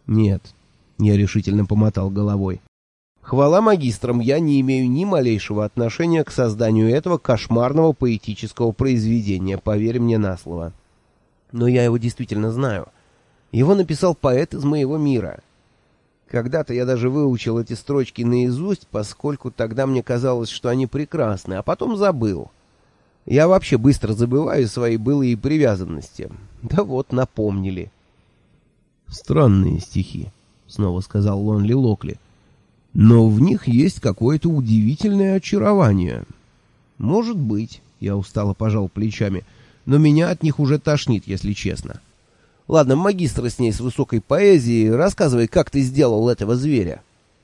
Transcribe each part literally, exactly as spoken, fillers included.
«Нет», — я решительно помотал головой. «Хвала магистрам, я не имею ни малейшего отношения к созданию этого кошмарного поэтического произведения, поверь мне на слово. Но я его действительно знаю. Его написал поэт из моего мира. Когда-то я даже выучил эти строчки наизусть, поскольку тогда мне казалось, что они прекрасны, а потом забыл. Я вообще быстро забываю свои былые привязанности. Да вот, напомнили». «Странные стихи», — снова сказал Лонли Локли. «Но в них есть какое-то удивительное очарование». «Может быть», — я устало пожал плечами, — «но меня от них уже тошнит, если честно. Ладно, магистр с ней с высокой поэзией, рассказывай, как ты сделал этого зверя».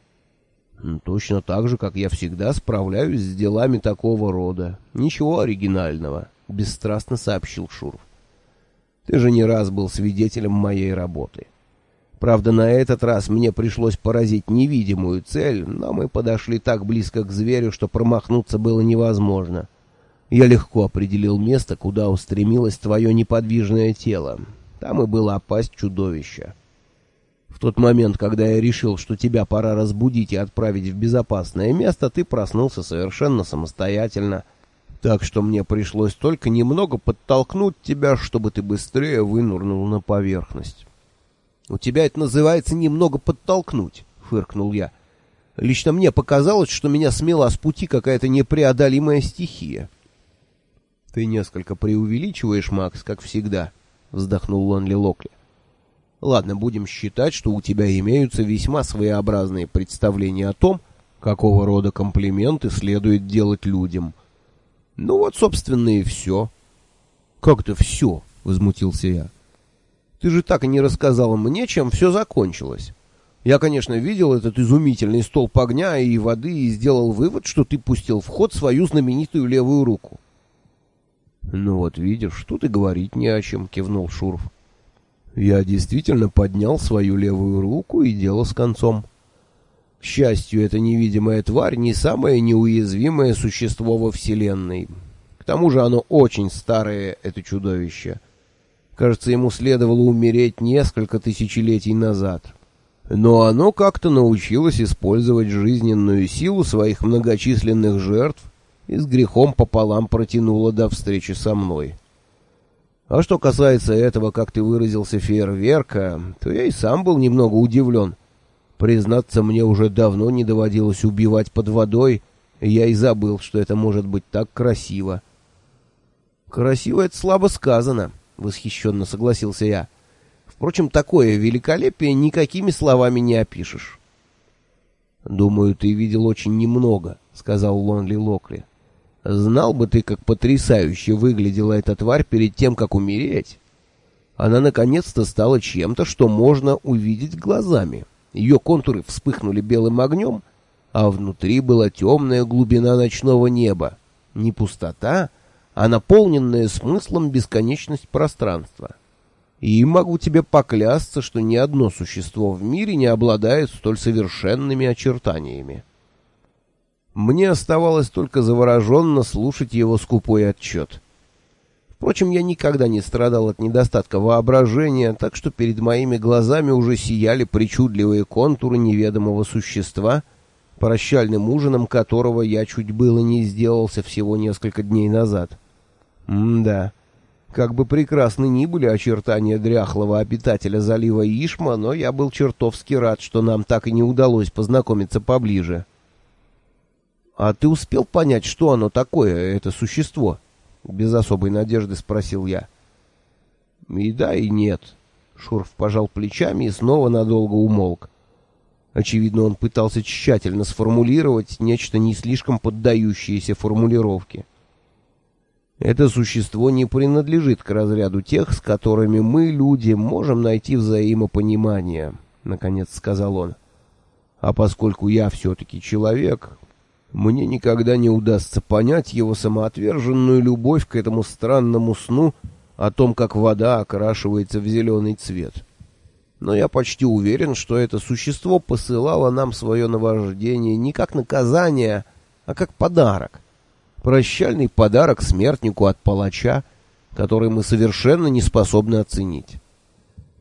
«Точно так же, как я всегда справляюсь с делами такого рода. Ничего оригинального», — бесстрастно сообщил Шурф. «Ты же не раз был свидетелем моей работы. Правда, на этот раз мне пришлось поразить невидимую цель, но мы подошли так близко к зверю, что промахнуться было невозможно. Я легко определил место, куда устремилось твое неподвижное тело. Там и была пасть чудовища. В тот момент, когда я решил, что тебя пора разбудить и отправить в безопасное место, ты проснулся совершенно самостоятельно, так что мне пришлось только немного подтолкнуть тебя, чтобы ты быстрее вынырнул на поверхность». «У тебя это называется немного подтолкнуть», — фыркнул я. «Лично мне показалось, что меня смела с пути какая-то непреодолимая стихия». «Ты несколько преувеличиваешь, Макс, как всегда», — вздохнул Лонли Локли. «Ладно, будем считать, что у тебя имеются весьма своеобразные представления о том, какого рода комплименты следует делать людям. Ну вот, собственно, и все». «Как-то все?» — возмутился я. «Ты же так и не рассказала мне, чем все закончилось. Я, конечно, видел этот изумительный столб огня и воды и сделал вывод, что ты пустил в ход свою знаменитую левую руку». «Ну вот видишь, тут и говорить не о чем», — кивнул Шурф. «Я действительно поднял свою левую руку, и дело с концом. К счастью, эта невидимая тварь не самое неуязвимое существо во Вселенной. К тому же оно очень старое, это чудовище. Кажется, ему следовало умереть несколько тысячелетий назад. Но оно как-то научилось использовать жизненную силу своих многочисленных жертв и с грехом пополам протянуло до встречи со мной. А что касается этого, как ты выразился, фейерверка, то я и сам был немного удивлен. Признаться, мне уже давно не доводилось убивать под водой, и я и забыл, что это может быть так красиво». «Красиво — это слабо сказано», — восхищенно согласился я. «Впрочем, такое великолепие никакими словами не опишешь». «Думаю, ты видел очень немного», — сказал Лонли Локли. «Знал бы ты, как потрясающе выглядела эта тварь перед тем, как умереть. Она наконец-то стала чем-то, что можно увидеть глазами. Ее контуры вспыхнули белым огнем, а внутри была темная глубина ночного неба. Не пустота, а наполненная смыслом бесконечность пространства. И могу тебе поклясться, что ни одно существо в мире не обладает столь совершенными очертаниями». Мне оставалось только завороженно слушать его скупой отчет. Впрочем, я никогда не страдал от недостатка воображения, так что перед моими глазами уже сияли причудливые контуры неведомого существа, прощальным ужином которого я чуть было не сделался всего несколько дней назад. М-да, как бы прекрасны ни были очертания дряхлого обитателя залива Ишма, но я был чертовски рад, что нам так и не удалось познакомиться поближе. «А ты успел понять, что оно такое, это существо?» — без особой надежды спросил я. «И да, и нет». Шурф пожал плечами и снова надолго умолк. Очевидно, он пытался тщательно сформулировать нечто не слишком поддающееся формулировке. «Это существо не принадлежит к разряду тех, с которыми мы, люди, можем найти взаимопонимание», — наконец сказал он. «А поскольку я все-таки человек, мне никогда не удастся понять его самоотверженную любовь к этому странному сну о том, как вода окрашивается в зеленый цвет. Но я почти уверен, что это существо посылало нам свое наваждение не как наказание, а как подарок. Прощальный подарок смертнику от палача, который мы совершенно не способны оценить».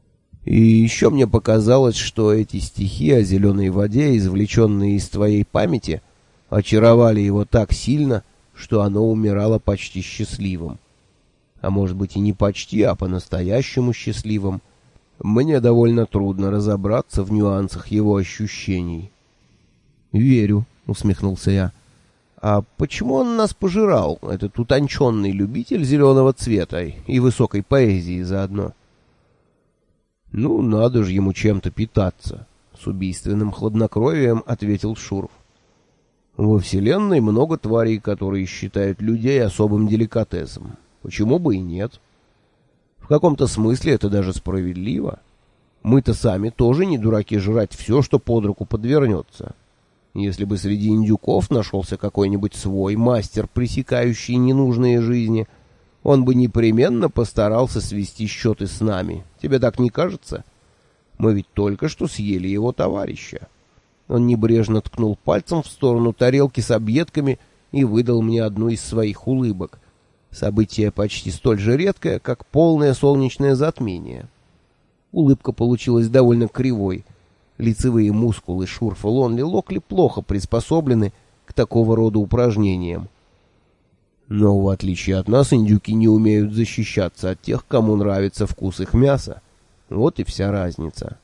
И еще мне показалось, что эти стихи о зеленой воде, извлеченные из твоей памяти, очаровали его так сильно, что оно умирало почти счастливым. А может быть и не почти, а по-настоящему счастливым. Мне довольно трудно разобраться в нюансах его ощущений. «Верю», — усмехнулся я. «А почему он нас пожирал, этот утонченный любитель зеленого цвета и высокой поэзии заодно?» «Ну, надо же ему чем-то питаться», — с убийственным хладнокровием ответил Шурф. «Во Вселенной много тварей, которые считают людей особым деликатесом. Почему бы и нет? В каком-то смысле это даже справедливо. Мы-то сами тоже не дураки жрать все, что под руку подвернется. Если бы среди индюков нашелся какой-нибудь свой мастер, пресекающий ненужные жизни, он бы непременно постарался свести счеты с нами. Тебе так не кажется? Мы ведь только что съели его товарища». Он небрежно ткнул пальцем в сторону тарелки с объедками и выдал мне одну из своих улыбок. Событие почти столь же редкое, как полное солнечное затмение. Улыбка получилась довольно кривой. Лицевые мускулы Шурфа Лонли Локли плохо приспособлены к такого рода упражнениям. Но, в отличие от нас, индюки не умеют защищаться от тех, кому нравится вкус их мяса. Вот и вся разница.